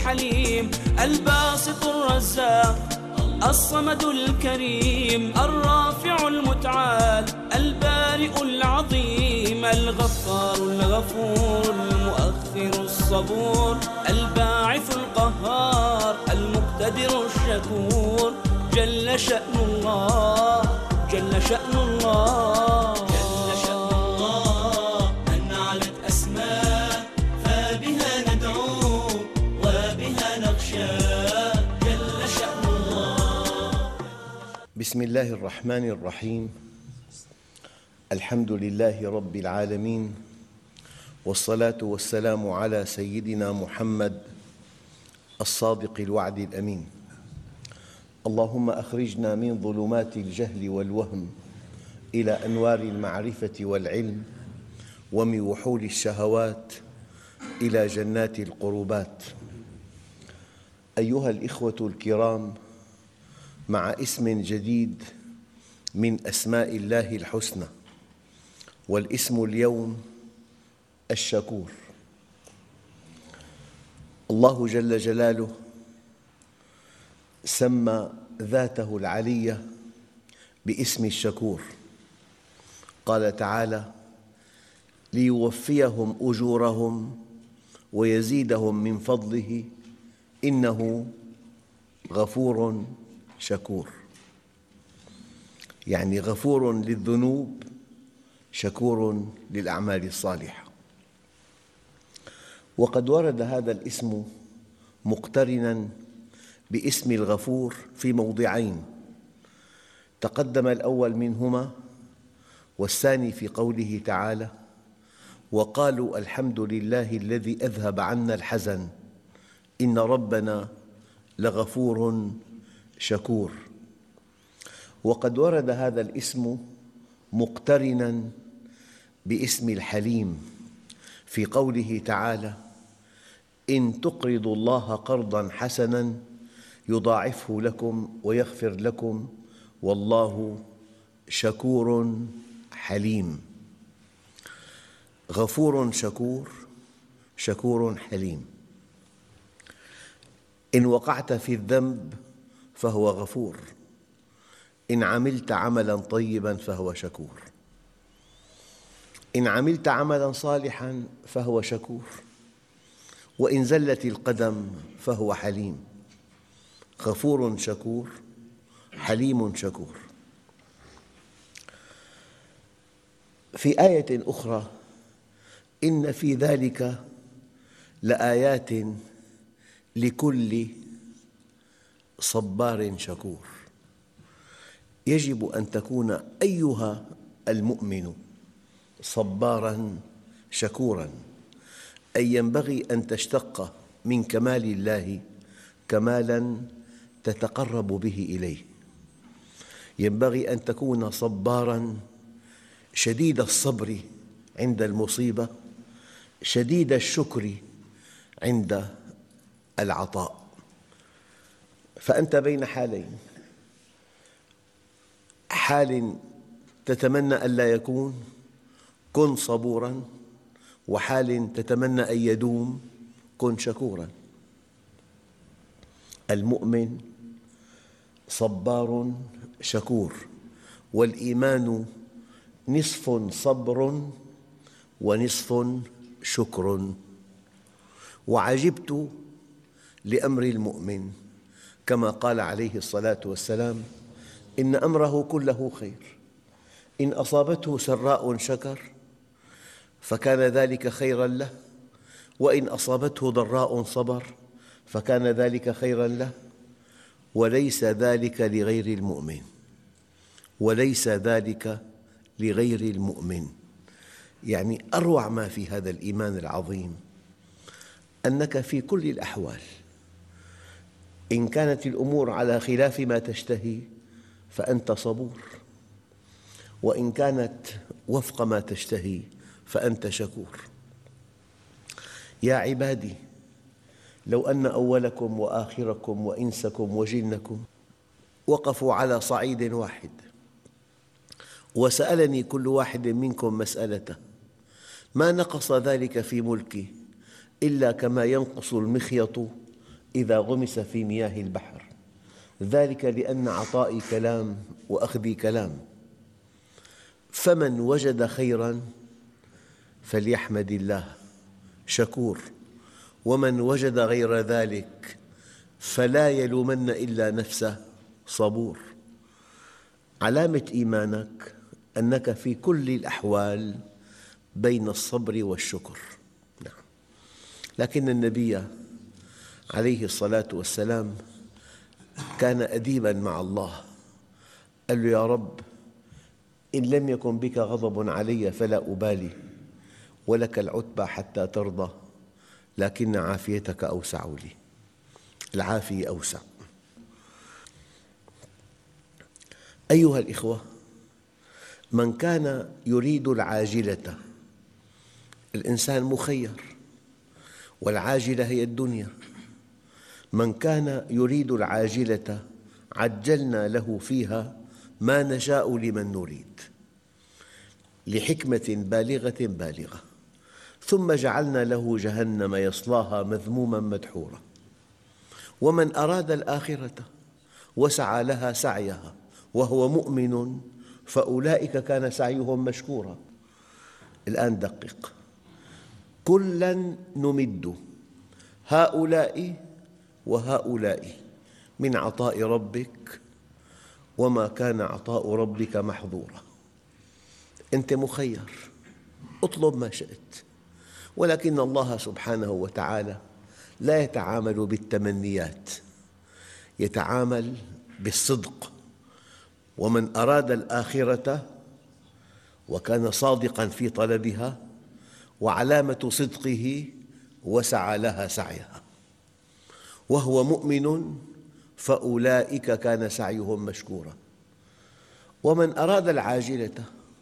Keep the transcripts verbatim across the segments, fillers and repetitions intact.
الحليم، الباسط الرزاق الصمد الكريم، الرافع المتعال البارئ العظيم، الغفار الغفور المؤخر الصبور، الباعث القهار المقتدر الشكور. جل شأن الله، جل شأن الله، جل شأن الله أن علت أسماء، فبها ندعو وبها نخشى. جل شأن الله. بسم الله الرحمن الرحيم. الحمد لله رب العالمين، والصلاة والسلام على سيدنا محمد الصادق الوعد الأمين. اللهم أخرجنا من ظلمات الجهل والوهم إلى أنوار المعرفة والعلم، ومن وحول الشهوات إلى جنات القربات. أيها الإخوة الكرام، مع اسم جديد من أسماء الله الحسنى، والاسم اليوم الشكور. الله جل جلاله سمى ذاته العلية باسم الشكور. قال تعالى: ليوفيهم أجورهم ويزيدهم من فضله إنه غفور شكور. يعني غفور للذنوب، شكور للأعمال الصالحة. وقد ورد هذا الاسم مقترناً باسم الغفور في موضعين، تقدم الأول منهما والثاني في قوله تعالى: وقالوا الحمد لله الذي أذهب عنا الحزن إن ربنا لغفور شكور. وقد ورد هذا الاسم مقترناً باسم الحليم في قوله تعالى: إن تقرضوا الله قرضاً حسناً يضاعفه لكم ويغفر لكم والله شكور حليم. غفور شكور، شكور حليم. إن وقعت في الذنب فهو غفور، إن عملت عملاً طيباً فهو شكور، إن عملت عملاً صالحاً فهو شكور، وإن زلت القدم فهو حليم. غفور شكور، حليم شكور. في آية أخرى: إن في ذلك لآيات لكل صبار شكور. يجب أن تكون أيها المؤمن صباراً شكوراً، أي ينبغي أن تشتق من كمال الله كمالاً تتقرب به إليه. ينبغي أن تكون صباراً شديد الصبر عند المصيبة، شديد الشكر عند العطاء. فأنت بين حالين: حال تتمنى أن لا يكون، كن صبوراً، وحال تتمنى أن يدوم، كن شكوراً. المؤمن صبار شكور، والإيمان نصف صبر ونصف شكر. وعجبت لأمر المؤمن، كما قال عليه الصلاة والسلام: إن أمره كله خير، إن أصابته سراء شكر فكان ذلك خيراً له، وإن أصابته ضراء صبر فكان ذلك خيراً له، وليس ذلك لغير المؤمن، وليس ذلك لغير المؤمن. يعني أروع ما في هذا الإيمان العظيم أنك في كل الأحوال، إن كانت الأمور على خلاف ما تشتهي فأنت صبور، وإن كانت وفق ما تشتهي فأنت شكور. يا عبادي، لو أن أولكم وآخركم وإنسكم وجنكم وقفوا على صعيد واحد وسألني كل واحد منكم مسألته، ما نقص ذلك في ملكي إلا كما ينقص المخيط إذا غمس في مياه البحر، ذلك لأن عطائي كلام وأخذي كلام. فمن وجد خيراً فليحمد الله شكور، ومن وجد غير ذلك فلا يلومن إلا نفسه صبور. علامة إيمانك أنك في كل الأحوال بين الصبر والشكر. نعم. لكن النبي عليه الصلاة والسلام كان أديباً مع الله، قال له: يا رب، إن لم يكن بك غضب علي فلا أبالي، ولك العتبى حتى ترضى، لكن عافيتك أوسع لي. العافية أوسع. أيها الإخوة، من كان يريد العاجلة، الإنسان مخير، والعاجلة هي الدنيا. من كان يريد العاجلة عجلنا له فيها ما نشاء لمن نريد، لحكمة بالغة بالغة، ثم جعلنا له جهنم يصلاها مذموما مدحورا. ومن أراد الآخرة وسعى لها سعيها وهو مؤمن فأولئك كان سعيهم مشكورا. الآن دقق: كلاً نمد هؤلاء وهؤلاء من عطاء ربك وما كان عطاء ربك محظورا. أنت مخير، اطلب ما شئت، ولكن الله سبحانه وتعالى لا يتعامل بالتمنيات، يتعامل بالصدق. ومن أراد الآخرة وكان صادقاً في طلبها، وعلامة صدقه وسعى لها سعيها وهو مؤمن فأولئك كان سعيهم مشكورا. ومن أراد العاجلة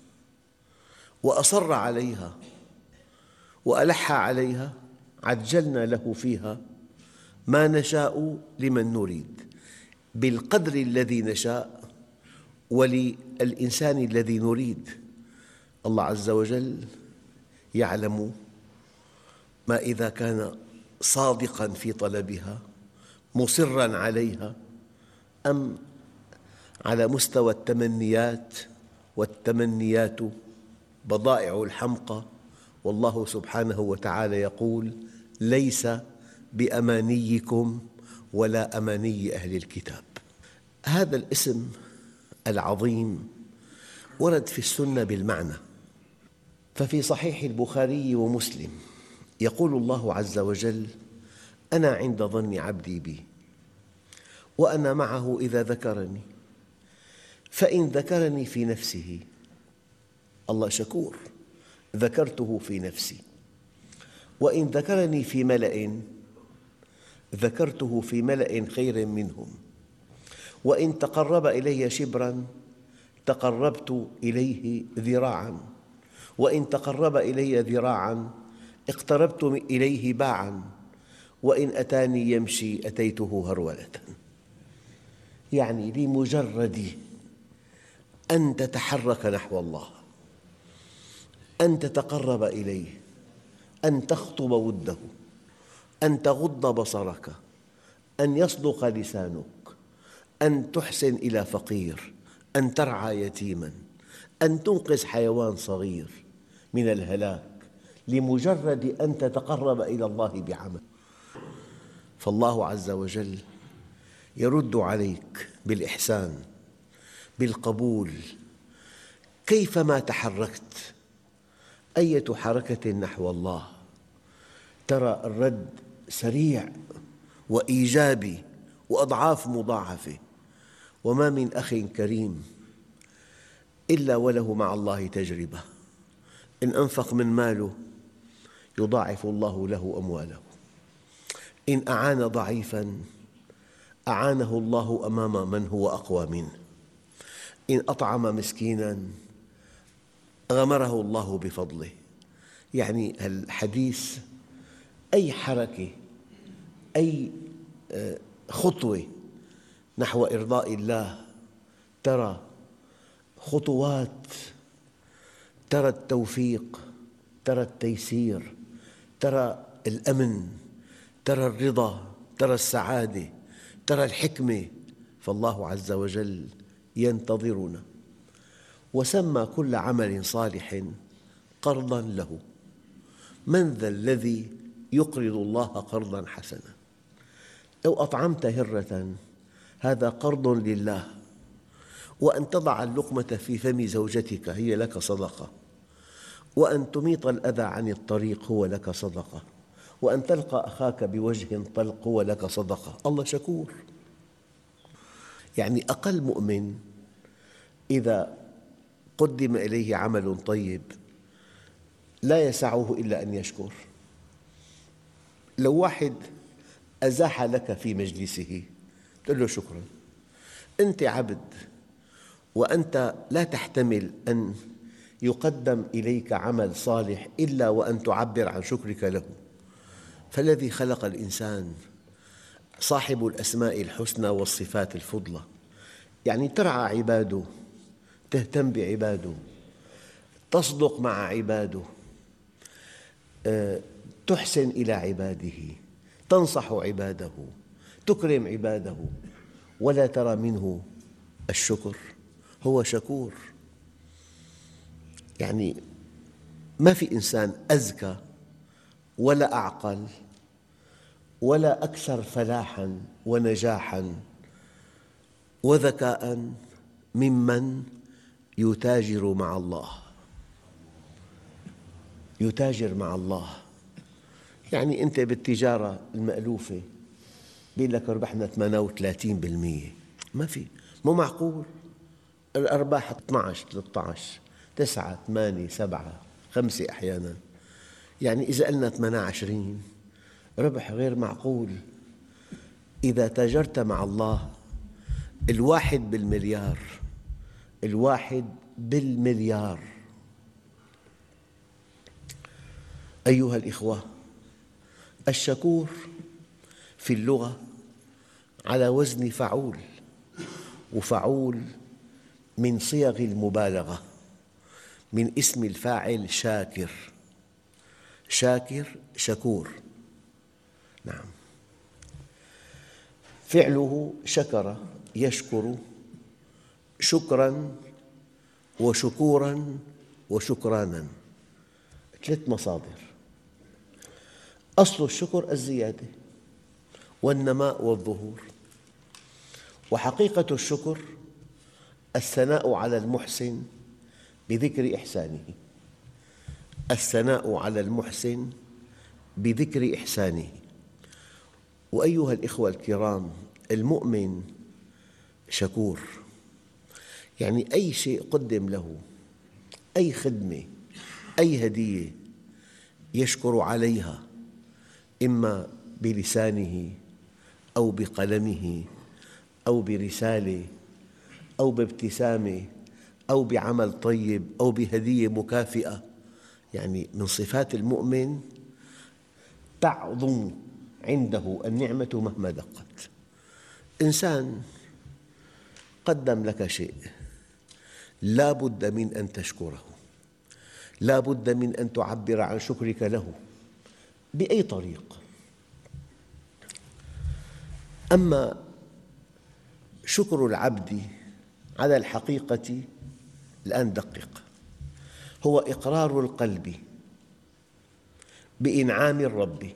وأصر عليها وألح عليها عجلنا له فيها ما نشاء لمن نريد، بالقدر الذي نشاء وللإنسان الذي نريد. الله عز وجل يعلم ما إذا كان صادقاً في طلبها مصراً عليها، أم على مستوى التمنيات، والتمنيات بضائع الحمقى. والله سبحانه وتعالى يقول: ليس بأمانيكم ولا أماني أهل الكتاب. هذا الاسم العظيم ورد في السنة بالمعنى، ففي صحيح البخاري ومسلم يقول الله عز وجل: أنا عند ظن عبدي بي وأنا معه إذا ذكرني، فإن ذكرني في نفسه، الله شكور، ذكرته في نفسي، وإن ذكرني في ملأ ذكرته في ملأ خير منهم، وإن تقرب إلي شبراً تقربت إليه ذراعاً، وإن تقرب إلي ذراعاً اقتربت إليه باعاً، وإن أتاني يمشي أتيته هرولة. يعني لمجرد أن تتحرك نحو الله، أن تتقرب إليه، أن تخطب وده، أن تغض بصرك، أن يصدق لسانك، أن تحسن إلى فقير، أن ترعى يتيماً، أن تنقذ حيوان صغير من الهلاك، لمجرد أن تتقرب إلى الله بعمل. فالله عز وجل يرد عليك بالإحسان، بالقبول، كيفما تحركت، أية حركة نحو الله ترى الرد سريع وإيجابي وأضعاف مضاعفة. وما من أخ كريم إلا وله مع الله تجربة، إن أنفق من ماله يضاعف الله له أمواله، إن أعان ضعيفاً أعانه الله أمام من هو أقوى منه، إن أطعم مسكيناً غمره الله بفضله. يعني الحديث أي حركة، أي خطوة نحو إرضاء الله ترى خطوات، ترى التوفيق، ترى التيسير، ترى الأمن، ترى الرضا، ترى السعادة، ترى الحكمة، فالله عز وجل ينتظرنا. وسمى كل عمل صالح قرضاً له. من ذا الذي يقرض الله قرضاً حسناً؟ لو أطعمت هرة هذا قرض لله، وأن تضع اللقمة في فم زوجتك هي لك صدقة، وأن تميط الأذى عن الطريق هو لك صدقة، وأن تلقى أخاك بوجه طلق هو لك صدقة. الله شكور. يعني أقل مؤمن إذا قدم إليه عمل طيب لا يسعه إلا أن يشكر. لو واحد أزاح لك في مجلسه تقول له شكراً. أنت عبد وأنت لا تحتمل أن يقدم إليك عمل صالح إلا وأن تعبر عن شكرك له. فالذي خلق الإنسان صاحب الأسماء الحسنى والصفات الفضلى، يعني ترعى عباده، تهتم بعباده، تصدق مع عباده، تحسن إلى عباده، تنصح عباده، تكرم عباده، ولا ترى منه الشكر. هو شكور. يعني ما في إنسان أذكى ولا أعقل ولا أكثر فلاحاً ونجاحاً وذكاء ممن يتاجر مع الله. يتاجر مع الله، يعني أنت بالتجارة المألوفة بيقول لك ربحنا ثمانية وثلاثين بالمئة. ما في، مو معقول. الأرباح اثني عشر ثلاثة عشر تسعة ثمانية سبعة خمسة أحياناً. يعني إذا قلنا ثمانية وعشرين ربح غير معقول. إذا تاجرت مع الله الواحد بالمليار، الواحد بالمليار. أيها الإخوة، الشكور في اللغة على وزن فعول، وفعول من صيغ المبالغة، من اسم الفاعل شاكر. شاكر شكور. نعم، فعله شكر يشكر، شكراً وشكوراً وشكرانا، ثلاث مصادر. أصل الشكر الزيادة والنماء والظهور، وحقيقة الشكر الثناء على المحسن بذكر إحسانه. الثناء على المحسن بذكر إحسانه. وأيها الإخوة الكرام، المؤمن شكور، يعني أي شيء قدم له، أي خدمة، أي هدية، يشكر عليها، إما بلسانه أو بقلمه أو برسالة أو بابتسامة أو بعمل طيب أو بهدية مكافئة. يعني من صفات المؤمن تعظم عنده النعمة مهما دقت. إنسان قدم لك شيء لا بد من أن تشكره، لا بد من أن تعبر عن شكرك له بأي طريق. أما شكر العبد على الحقيقة، الآن دقق، هو إقرار القلب بإنعام الرب،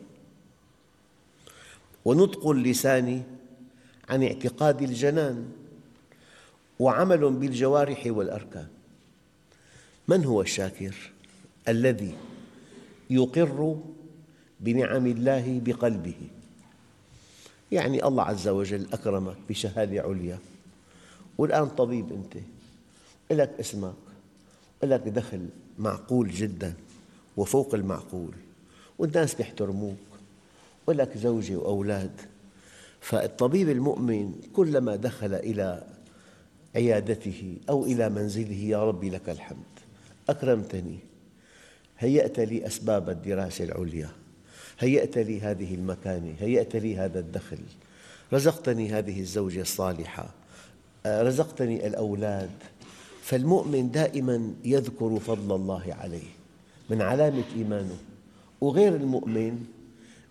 ونطق اللسان عن اعتقاد الجنان، وعمل بالجوارح والأركان. من هو الشاكر؟ الذي يقر بنعم الله بقلبه. يعني الله عز وجل أكرمك بشهادة عليا، والآن طبيب أنت، لك اسمك، لك دخل معقول جداً وفوق المعقول، والناس يحترموك، ولك زوجة وأولاد. فالطبيب المؤمن كلما دخل إلى عيادته أو إلى منزله: يا ربي لك الحمد، أكرمتني، هيأت لي أسباب الدراسة العليا، هيأت لي هذه المكانة، هيأت لي هذا الدخل، رزقتني هذه الزوجة الصالحة، رزقتني الأولاد. فالمؤمن دائماً يذكر فضل الله عليه، من علامة إيمانه. وغير المؤمن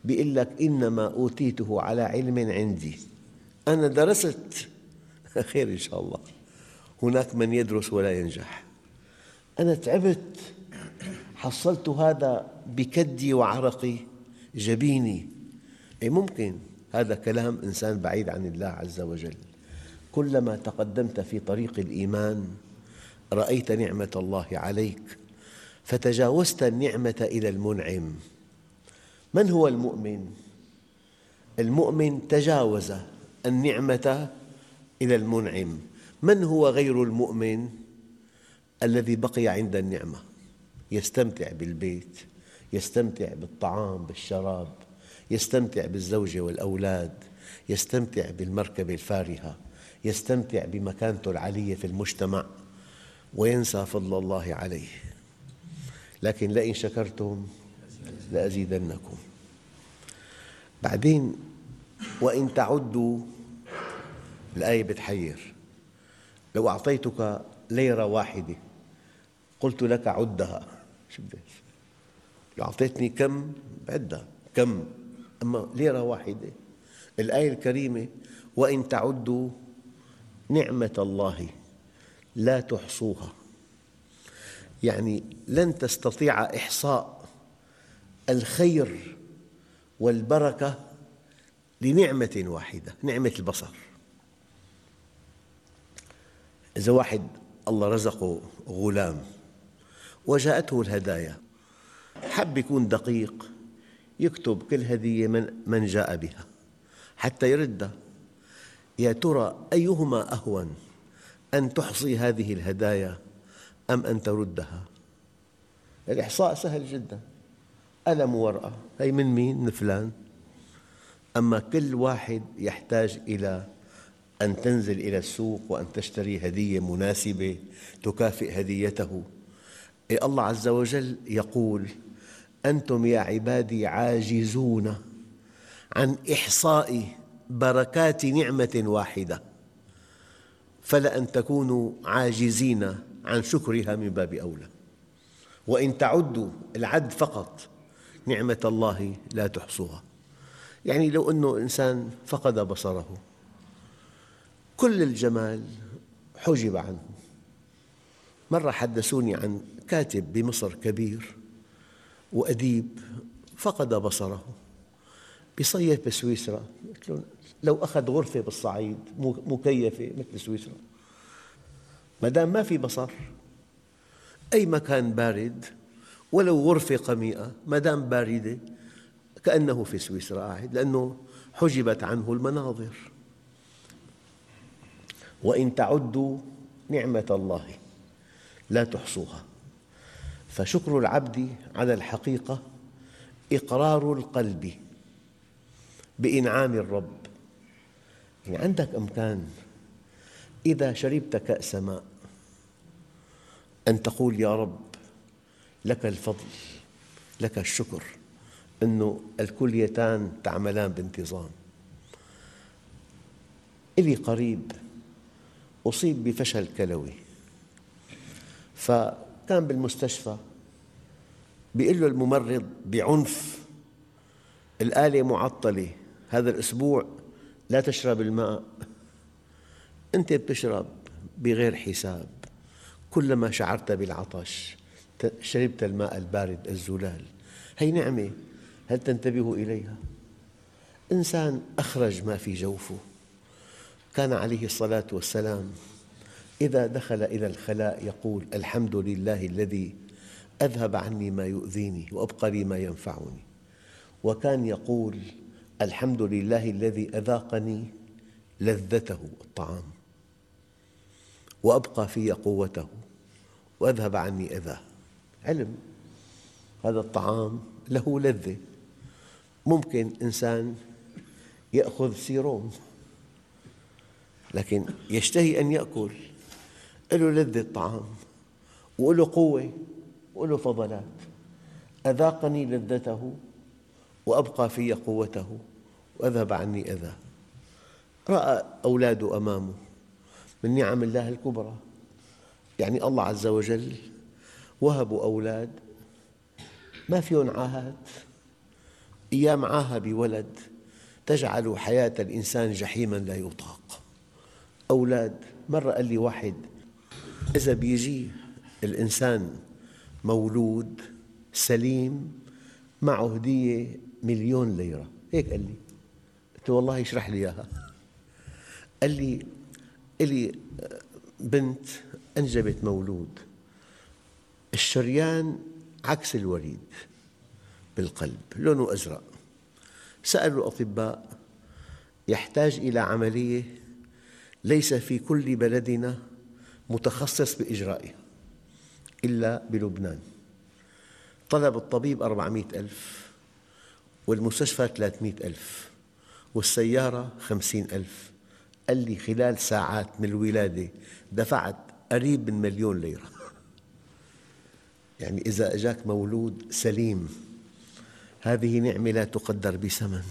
بيقول لك إنما أوتيته على علم عندي، أنا درست خير إن شاء الله، هناك من يدرس ولا ينجح، أنا تعبت حصلت هذا بكدي وعرقي جبيني. أي ممكن هذا كلام إنسان بعيد عن الله عز وجل. كلما تقدمت في طريق الإيمان رأيت نعمة الله عليك فتجاوزت النعمة إلى المنعم. من هو المؤمن؟ المؤمن تجاوز النعمة إلى المنعم. من هو غير المؤمن؟ الذي بقي عند النعمة، يستمتع بالبيت، يستمتع بالطعام بالشراب، يستمتع بالزوجة والأولاد، يستمتع بالمركبة الفارهة، يستمتع بمكانته العالية في المجتمع وينسى فضل الله عليه. لكن لئن شكرتم لأزيدنكم. بعدين وإن تعدوا، الآية بتحير. لو أعطيتك ليرة واحدة قلت لك عدها، شو بدك؟ لو أعطيتني كم بعدها كم، أما ليرة واحدة. الآية الكريمة وإن تعدوا نعمة الله لا تحصوها، يعني لن تستطيع إحصاء الخير والبركة لنعمة واحدة، نعمة البصر. إذا واحد الله رزقه غلام وجاءته الهدايا، حب يكون دقيق يكتب كل هدية من من جاء بها حتى يردها. يا ترى أيهما أهون، أن تحصي هذه الهدايا أم أن تردها؟ الإحصاء سهل جدا، قلم ورقة، هي من مين؟ من فلان. أما كل واحد يحتاج إلى أن تنزل إلى السوق وأن تشتري هدية مناسبة تكافئ هديته. الله عز وجل يقول أنتم يا عبادي عاجزون عن إحصاء بركات نعمة واحدة، فلأن تكونوا عاجزين عن شكرها من باب أولى. وإن تعدوا، العد فقط، نعمة الله لا تحصوها. يعني لو أنه إنسان فقد بصره، كل الجمال حجب عنه. مرة حدثوني عن كاتب بمصر كبير وأديب فقد بصره، بيصيف بسويسرا، قلت له لو أخذ غرفة بالصعيد مكيفة مثل سويسرا، ما دام ما في بصر، أي مكان بارد ولو غرفة قميئة ما دام باردة كأنه في سويسرا قاعد، لأنه حجبت عنه المناظر. وإن تعدوا نعمة الله لا تحصوها. فشكر العبد على الحقيقة إقرار القلب بإنعام الرب. يعني عندك إمكان إذا شربت كأس ماء أن تقول يا رب لك الفضل، لك الشكر أنه الكليتان تعملان بانتظام. إلي قريب أصيب بفشل كلوي، فكان بالمستشفى، بيقول له الممرض بعنف الآلة معطلة هذا الأسبوع، لا تشرب الماء. أنت بتشرب بغير حساب، كلما شعرت بالعطش شربت الماء البارد الزلال. هي نعمة، هل تنتبه إليها؟ إنسان أخرج ما في جوفه. كان عليه الصلاة والسلام إذا دخل إلى الخلاء يقول الحمد لله الذي أذهب عني ما يؤذيني وأبقى لي ما ينفعني. وكان يقول الحمد لله الذي أذاقني لذته الطعام وأبقى في قوته وأذهب عني أذاه. علم هذا الطعام له لذة. ممكن إنسان يأخذ سيروم لكن يشتهي أن يأكل، له لذة الطعام وله قوة وله فضلات. أذاقني لذته وأبقى في قوته وأذهب عني أذاه. رأى أولاده أمامه من نعم الله الكبرى. يعني الله عز وجل وهبوا أولاد ما فيهم عاهات يا معاها بولد تجعل حياة الإنسان جحيما لا يطاق. أولاد، مرة قال لي واحد إذا بيجي الإنسان مولود سليم معه هدية مليون ليرة، هيك قال لي. قلت له والله اشرح لي إياها. قال لي إلي بنت أنجبت مولود، الشريان عكس الوريد بالقلب، لونه أزرق. سألوا الأطباء يحتاج إلى عملية ليس في كل بلدنا متخصص بإجرائها إلا بلبنان. طلب الطبيب أربعمئة ألف، والمستشفى ثلاثمئة ألف، والسيارة خمسين ألف. قال لي خلال ساعات من الولادة دفعت قريب من مليون ليرة. يعني إذا أجاك مولود سليم هذه نعمة لا تقدر بثمن.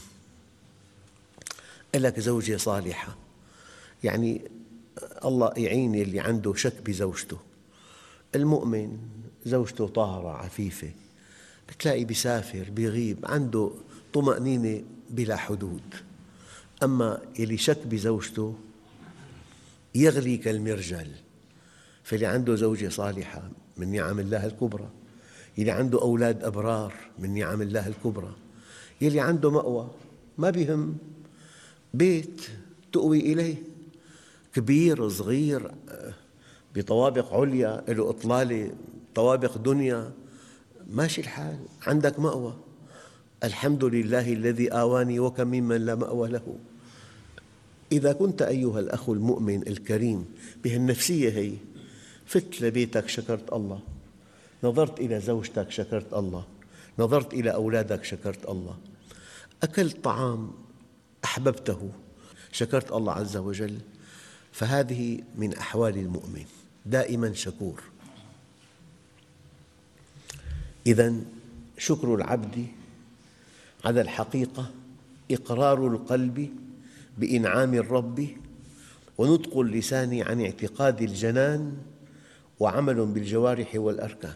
لك زوجة صالحة، يعني الله يعين اللي عنده شك بزوجته. المؤمن زوجته طاهرة عفيفة، بتلاقي بيسافر بيغيب عنده طمأنينة بلا حدود. أما اللي شك بزوجته يغلي كالمرجل. فاللي عنده زوجة صالحة من نعم الله الكبرى، اللي عنده أولاد أبرار من نعم الله الكبرى، اللي عنده مأوى ما بيهم، بيت تؤوي إليه كبير صغير بطوابق عليا له إطلالة طوابق دنيا، ماشي الحال، عندك مأوى. الحمد لله الذي آواني وكم ممن لا مأوى له. إذا كنت أيها الأخ المؤمن الكريم بهالنفسية هي، فت لبيتك شكرت الله، نظرت إلى زوجتك شكرت الله، نظرت إلى أولادك شكرت الله، أكلت طعام أحببته شكرت الله عز وجل. فهذه من أحوال المؤمن، دائما شكور. إذن شكر العبد على الحقيقة إقرار القلب بإنعام الرب، ونطق اللسان عن اعتقاد الجنان، وعمل بالجوارح والأركان.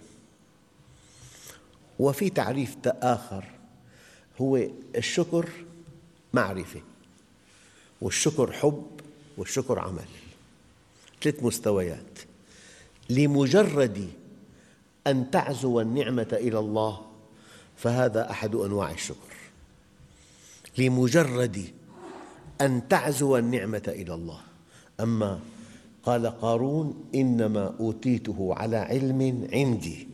وفي تعريف آخر، هو الشكر معرفة، والشكر حب، والشكر عمل. ثلاث مستويات. لمجرد أن تعزو النعمة إلى الله فهذا أحد أنواع الشكر. لمجرد أن تعزو النعمة إلى الله. أما قال قارون إنما أوتيته على علم عندي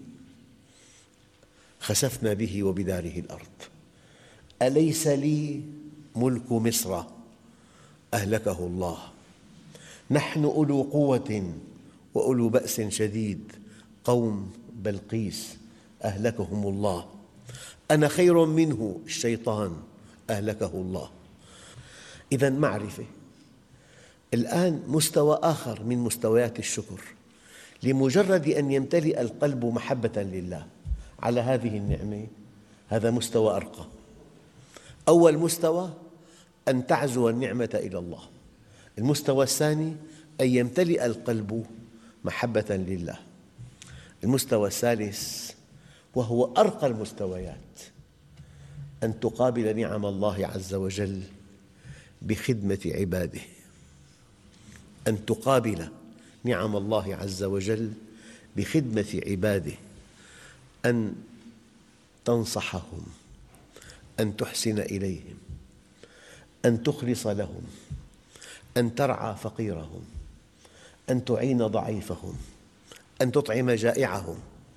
خسفنا به وبداره الأرض أليس لي ملك مصر أهلكه الله نحن أولو قوة وأولو بأس شديد قوم بلقيس أهلكهم الله أنا خير منه الشيطان أهلكه الله. إذن معرفة. الآن مستوى آخر من مستويات الشكر، لمجرد أن يمتلئ القلب محبة لله على هذه النعمة، هذا مستوى أرقى. أول مستوى أن تعزو النعمة إلى الله. المستوى الثاني أن يمتلئ القلب محبة لله. المستوى الثالث وهو أرقى المستويات أن تقابل نعم الله عز وجل بخدمة عباده. أن تقابل نعم الله عز وجل بخدمة عباده، أن تنصحهم، أن تحسن إليهم، أن تخلص لهم، أن ترعى فقيرهم، أن تعين ضعيفهم، أن تطعم جائعهم.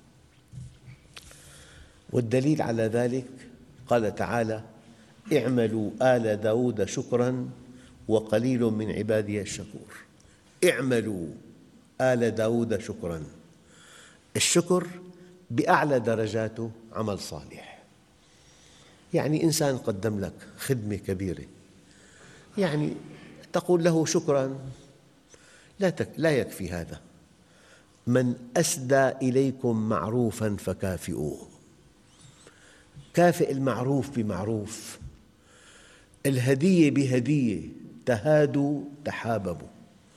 والدليل على ذلك قال تعالى اعملوا آل داود شكرا وقليل من عبادي الشكور. اعملوا آل داود شكرا. الشكر بأعلى درجاته عمل صالح. يعني إنسان قدم لك خدمة كبيرة، يعني تقول له شكرا، لا, تك... لا يكفي هذا. من أسدى إليكم معروفا فكافئوه. كافئ المعروف بمعروف، الهدية بهدية، تهادوا تحاببوا.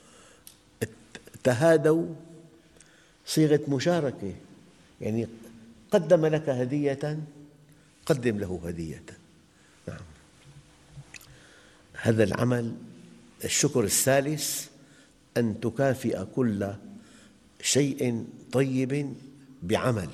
تهادوا صيغة مشاركة، يعني قدم لك هدية قدم له هدية. هذا العمل الشكر الثالث أن تكافئ كل شيء طيب بعمل.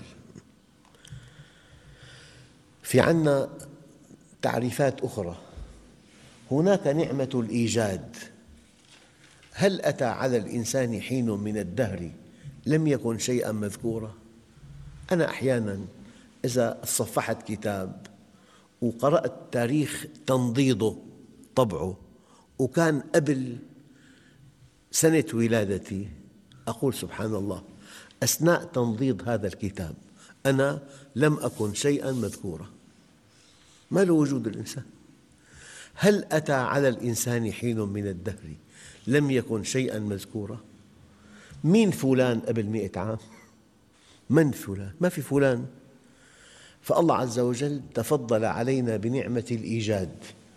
في عنا تعريفات أخرى. هناك نعمة الإيجاد. هل أتى على الإنسان حين من الدهر لم يكن شيئا مذكورا؟ أنا أحيانا إذا صفحت كتاب وقرأت تاريخ تنضيده طبعه وكان قبل سنة ولادتي أقول سبحان الله، أثناء تنضيد هذا الكتاب أنا لم أكن شيئا مذكورا. ما له وجود الإنسان. هل أتى على الإنسان حين من الدهر لم يكن شيئا مذكورا؟ مين فلان قبل مئة عام؟ من فلان؟ ما في فلان. فالله عز وجل تفضل علينا بنعمة الإيجاد.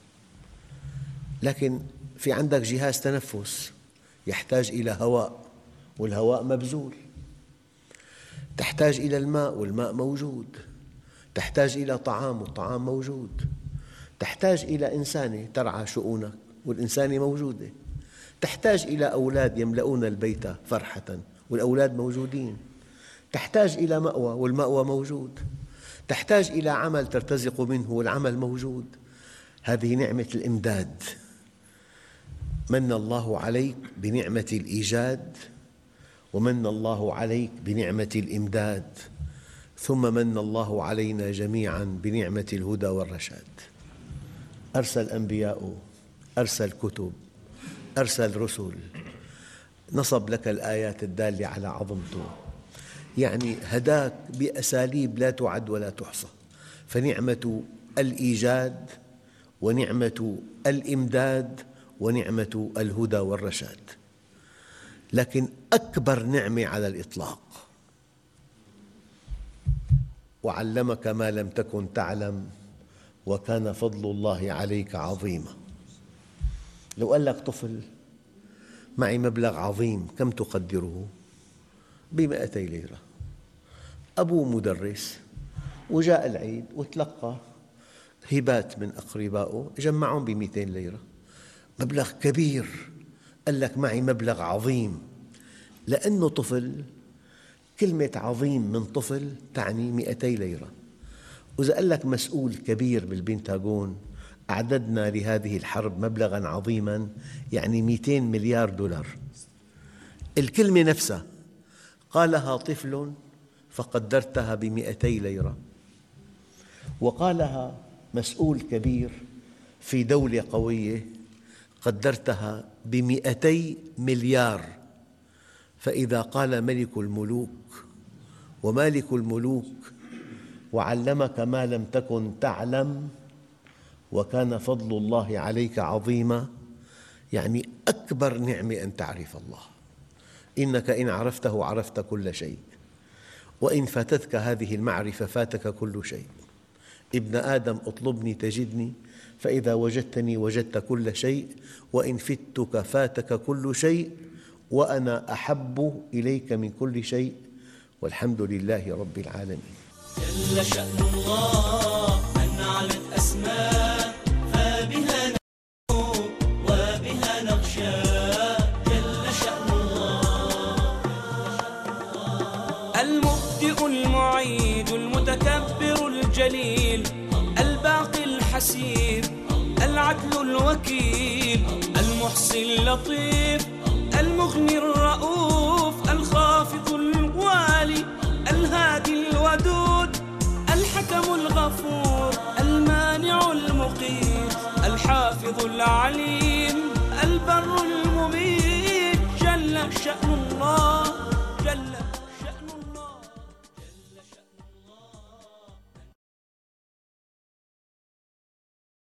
لكن في عندك جهاز تنفس يحتاج إلى هواء والهواء مبذول، تحتاج إلى الماء والماء موجود، تحتاج إلى طعام والطعام موجود، تحتاج إلى إنسانة ترعى شؤونك والإنسانة موجودة، تحتاج إلى أولاد يملؤون البيت فرحة والأولاد موجودين، تحتاج إلى مأوى والمأوى موجود، تحتاج إلى عمل ترتزق منه والعمل موجود. هذه نعمة الإمداد. من الله عليك بنعمة الإيجاد، ومن الله عليك بنعمة الإمداد، ثم من الله علينا جميعا بنعمة الهدى والرشاد. أرسل أنبياء، أرسل كتب، أرسل رسل، نصب لك الآيات الدالة على عظمته، يعني هداك بأساليب لا تعد ولا تحصى. فنعمة الإيجاد ونعمة الإمداد ونعمة الهدى والرشاد. لكن أكبر نعمة على الإطلاق وعلمك ما لم تكن تعلم وكان فضل الله عليك عظيما. لو قال لك طفل معي مبلغ عظيم كم تقدره؟ بمئتي ليرة. أبوه مدرس وجاء العيد وتلقى هبات من أقربائه جمعهم بمئتين ليرة، مبلغ كبير. قال لك معي مبلغ عظيم، لأنه طفل كلمة عظيم من طفل تعني مئتي ليرة. وإذا قال لك مسؤول كبير بالبنتاغون أعددنا لهذه الحرب مبلغاً عظيماً يعني مئتين مليار دولار. الكلمة نفسها قالها طفل فقدرتها بمئتي ليرة، وقالها مسؤول كبير في دولة قوية قدرتها بمئتي مليار. فإذا قال ملك الملوك ومالك الملوك وعلمك ما لم تكن تعلم وكان فضل الله عليك عظيما، يعني أكبر نعمة أن تعرف الله. إنك إن عرفته عرفت كل شيء، وإن فاتتك هذه المعرفة فاتك كل شيء. ابن آدم اطلبني تجدني، فإذا وجدتني وجدت كل شيء، وإن فتك فاتك كل شيء، وأنا أحب إليك من كل شيء، والحمد لله رب العالمين. جل شأن الله أن علت أسماء، فبها ندعو وبها نخشى. جل شأن الله المبدئ المعيد المتكبر الجليل الباقي الحسيب العدل الوكيل المحصي اللطيف المغني الرؤوف الخافض الوالي الهادي الودود الحكم الغفور المانع المقيت الحافظ العليم البر المميت. جل شأن